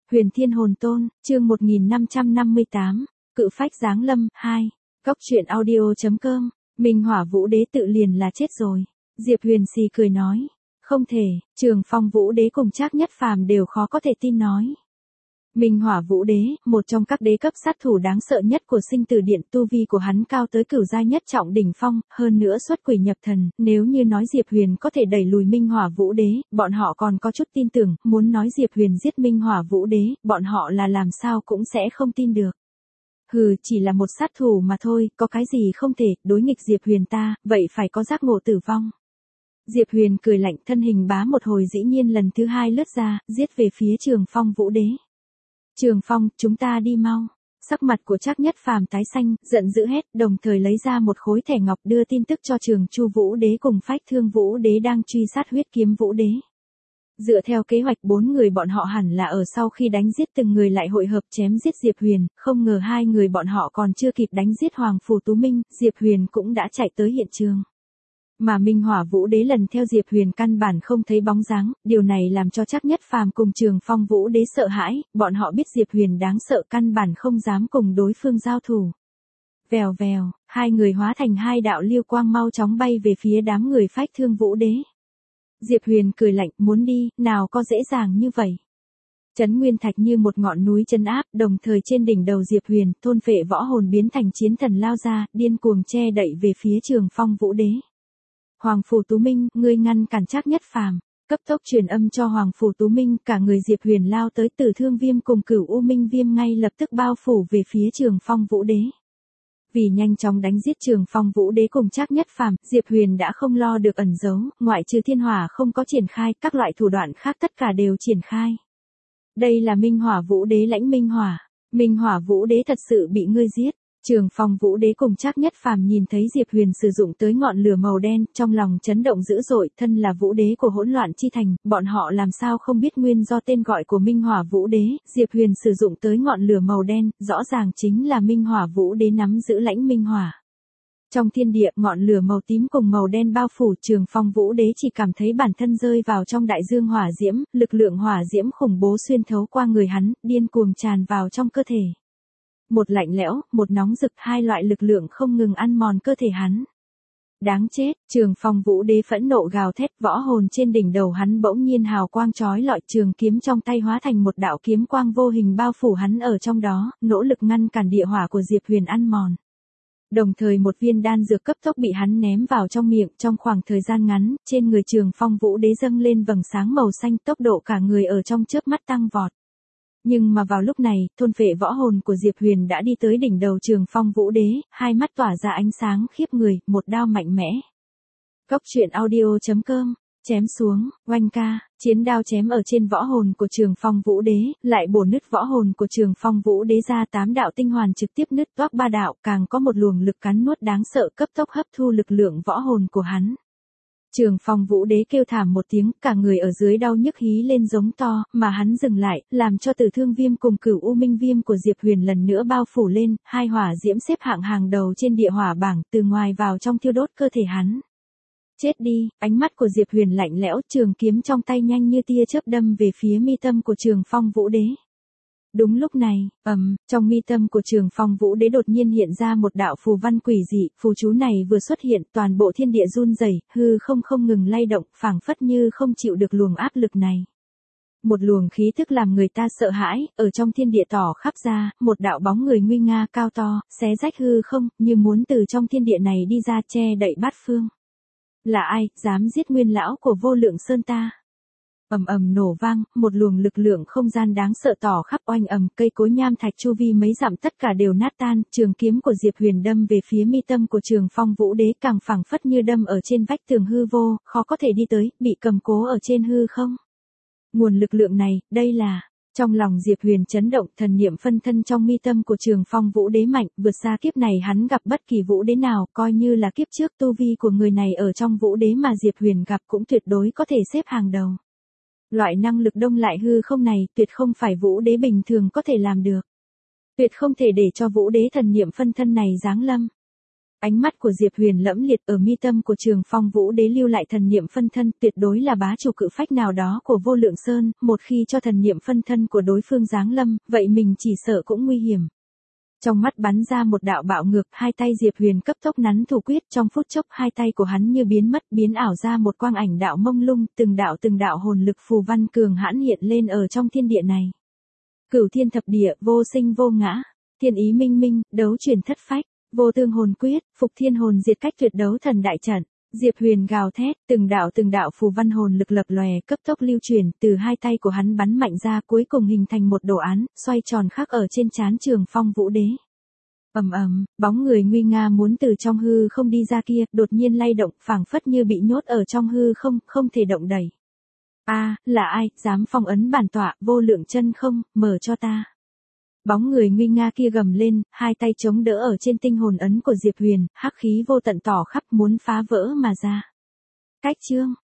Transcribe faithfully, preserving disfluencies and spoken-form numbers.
Huyền Thiên Hồn Tôn, chương một nghìn năm trăm năm mươi tám, Cự Phách Giáng Lâm, hai. Cóc truyện audio chấm com, Minh Hỏa Vũ Đế tự liền là chết rồi. Diệp Huyền xì cười nói. Không thể, Trường Phong Vũ Đế cùng Trác Nhất Phàm đều khó có thể tin nói. Minh Hỏa Vũ Đế, một trong các đế cấp sát thủ đáng sợ nhất của sinh tử điện, tu vi của hắn cao tới cửu giai nhất trọng đỉnh phong, hơn nữa xuất quỷ nhập thần, nếu như nói Diệp Huyền có thể đẩy lùi Minh Hỏa Vũ Đế, bọn họ còn có chút tin tưởng, muốn nói Diệp Huyền giết Minh Hỏa Vũ Đế, bọn họ là làm sao cũng sẽ không tin được. Hừ, chỉ là một sát thủ mà thôi, có cái gì không thể, đối nghịch Diệp Huyền ta, vậy phải có giác ngộ tử vong. Diệp Huyền cười lạnh, thân hình bá một hồi dĩ nhiên lần thứ hai lướt ra, giết về phía Trường Phong Vũ Đế. Trường Phong, chúng ta đi mau. Sắc mặt của Trác Nhất Phàm tái xanh, giận dữ hét, đồng thời lấy ra một khối thẻ ngọc đưa tin tức cho Trường Chu Vũ Đế cùng Phách Thương Vũ Đế đang truy sát Huyết Kiếm Vũ Đế. Dựa theo kế hoạch bốn người bọn họ hẳn là ở sau khi đánh giết từng người lại hội hợp chém giết Diệp Huyền, không ngờ hai người bọn họ còn chưa kịp đánh giết Hoàng Phủ Tú Minh, Diệp Huyền cũng đã chạy tới hiện trường. Mà Minh Hỏa Vũ Đế lần theo Diệp Huyền căn bản không thấy bóng dáng, điều này làm cho Trác Nhất Phàm cùng Trường Phong Vũ Đế sợ hãi, bọn họ biết Diệp Huyền đáng sợ căn bản không dám cùng đối phương giao thủ. Vèo vèo, hai người hóa thành hai đạo lưu quang mau chóng bay về phía đám người Phách Thương Vũ Đế. Diệp Huyền cười lạnh, muốn đi, nào có dễ dàng như vậy. Trấn Nguyên Thạch như một ngọn núi trấn áp, đồng thời trên đỉnh đầu Diệp Huyền, thôn phệ võ hồn biến thành chiến thần lao ra, điên cuồng che đậy về phía Trường Phong Vũ Đế. Hoàng Phủ Tú Minh, ngươi ngăn cản Trác Nhất Phàm, cấp tốc truyền âm cho Hoàng Phủ Tú Minh, cả người Diệp Huyền lao tới Tử Thương Viêm cùng Cửu U Minh Viêm ngay lập tức bao phủ về phía Trường Phong Vũ Đế. Vì nhanh chóng đánh giết Trường Phong Vũ Đế cùng Trác Nhất Phàm, Diệp Huyền đã không lo được ẩn giấu, ngoại trừ thiên hỏa không có triển khai, các loại thủ đoạn khác tất cả đều triển khai. Đây là Minh Hỏa Vũ Đế lãnh Minh Hỏa, Minh Hỏa Vũ Đế thật sự bị ngươi giết. Trường Phong Vũ Đế cùng Trác Nhất Phàm nhìn thấy Diệp Huyền sử dụng tới ngọn lửa màu đen, trong lòng chấn động dữ dội, thân là Vũ Đế của hỗn loạn chi thành, bọn họ làm sao không biết nguyên do tên gọi của Minh Hỏa Vũ Đế, Diệp Huyền sử dụng tới ngọn lửa màu đen, rõ ràng chính là Minh Hỏa Vũ Đế nắm giữ lãnh Minh Hỏa. Trong thiên địa, ngọn lửa màu tím cùng màu đen bao phủ, Trường Phong Vũ Đế chỉ cảm thấy bản thân rơi vào trong đại dương hỏa diễm, lực lượng hỏa diễm khủng bố xuyên thấu qua người hắn, điên cuồng tràn vào trong cơ thể. Một lạnh lẽo, một nóng rực, hai loại lực lượng không ngừng ăn mòn cơ thể hắn. Đáng chết, Trường Phong Vũ Đế phẫn nộ gào thét, võ hồn trên đỉnh đầu hắn bỗng nhiên hào quang chói lọi, trường kiếm trong tay hóa thành một đạo kiếm quang vô hình bao phủ hắn ở trong đó, nỗ lực ngăn cản địa hỏa của Diệp Huyền ăn mòn. Đồng thời một viên đan dược cấp tốc bị hắn ném vào trong miệng, trong khoảng thời gian ngắn, trên người Trường Phong Vũ Đế dâng lên vầng sáng màu xanh, tốc độ cả người ở trong chớp mắt tăng vọt. Nhưng mà vào lúc này, thôn phệ võ hồn của Diệp Huyền đã đi tới đỉnh đầu Trường Phong Vũ Đế, hai mắt tỏa ra ánh sáng khiếp người, một đao mạnh mẽ. Cóc truyện audio chấm com, chém xuống, oanh ca, chiến đao chém ở trên võ hồn của Trường Phong Vũ Đế, lại bổ nứt võ hồn của Trường Phong Vũ Đế ra tám đạo tinh hoàn trực tiếp nứt toác ba đạo, càng có một luồng lực cắn nuốt đáng sợ cấp tốc hấp thu lực lượng võ hồn của hắn. Trường Phong Vũ Đế kêu thảm một tiếng, cả người ở dưới đau nhức hí lên giống to, mà hắn dừng lại, làm cho Tử Thương Viêm cùng Cửu U Minh Viêm của Diệp Huyền lần nữa bao phủ lên, hai hỏa diễm xếp hạng hàng đầu trên địa hỏa bảng, từ ngoài vào trong thiêu đốt cơ thể hắn. Chết đi, ánh mắt của Diệp Huyền lạnh lẽo, trường kiếm trong tay nhanh như tia chớp đâm về phía mi tâm của Trường Phong Vũ Đế. Đúng lúc này, ầm, um, trong mi tâm của Trường Phong Vũ Đế đột nhiên hiện ra một đạo phù văn quỷ dị, phù chú này vừa xuất hiện, toàn bộ thiên địa run rẩy, hư không không ngừng lay động, phảng phất như không chịu được luồng áp lực này. Một luồng khí thức làm người ta sợ hãi, ở trong thiên địa tỏ khắp ra, một đạo bóng người nguy nga cao to, xé rách hư không, như muốn từ trong thiên địa này đi ra che đậy bát phương. Là ai, dám giết nguyên lão của Vô Lượng Sơn ta? Ầm ầm nổ vang, một luồng lực lượng không gian đáng sợ tỏ khắp oanh ầm, cây cối nham thạch chu vi mấy dặm tất cả đều nát tan, trường kiếm của Diệp Huyền đâm về phía mi tâm của Trường Phong Vũ Đế, càng phảng phất như đâm ở trên vách tường hư vô, khó có thể đi tới, bị cầm cố ở trên hư không. Nguồn lực lượng này, đây là... Trong lòng Diệp Huyền chấn động, thần niệm phân thân trong mi tâm của Trường Phong Vũ Đế mạnh, vượt xa kiếp này hắn gặp bất kỳ Vũ Đế nào, coi như là kiếp trước tu vi của người này ở trong Vũ Đế mà Diệp Huyền gặp cũng tuyệt đối có thể xếp hàng đầu. Loại năng lực đông lại hư không này, tuyệt không phải Vũ Đế bình thường có thể làm được. Tuyệt không thể để cho Vũ Đế thần niệm phân thân này giáng lâm. Ánh mắt của Diệp Huyền lẫm liệt, ở mi tâm của Trường Phong Vũ Đế lưu lại thần niệm phân thân, tuyệt đối là bá chủ cự phách nào đó của Vô Lượng Sơn, một khi cho thần niệm phân thân của đối phương giáng lâm, vậy mình chỉ sợ cũng nguy hiểm. Trong mắt bắn ra một đạo bạo ngược, hai tay Diệp Huyền cấp tốc nắn thủ quyết, trong phút chốc hai tay của hắn như biến mất, biến ảo ra một quang ảnh đạo mông lung, từng đạo từng đạo hồn lực phù văn cường hãn hiện lên ở trong thiên địa này. Cửu thiên thập địa, vô sinh vô ngã, thiên ý minh minh, đấu truyền thất phách, vô tương hồn quyết, phục thiên hồn diệt cách tuyệt đấu thần đại trận. Diệp Huyền gào thét, từng đạo từng đạo phù văn hồn lực lập lòe, cấp tốc lưu truyền, từ hai tay của hắn bắn mạnh ra, cuối cùng hình thành một đồ án, xoay tròn khắc ở trên trán Trường Phong Vũ Đế. Ầm ầm, bóng người nguy nga muốn từ trong hư không đi ra kia, đột nhiên lay động, phảng phất như bị nhốt ở trong hư không, không thể động đậy. A, là ai, dám phong ấn bản tọa, Vô Lượng chân không, mở cho ta. Bóng người nguy nga kia gầm lên, hai tay chống đỡ ở trên tinh hồn ấn của Diệp Huyền, hắc khí vô tận tỏ khắp muốn phá vỡ mà ra. Cách chương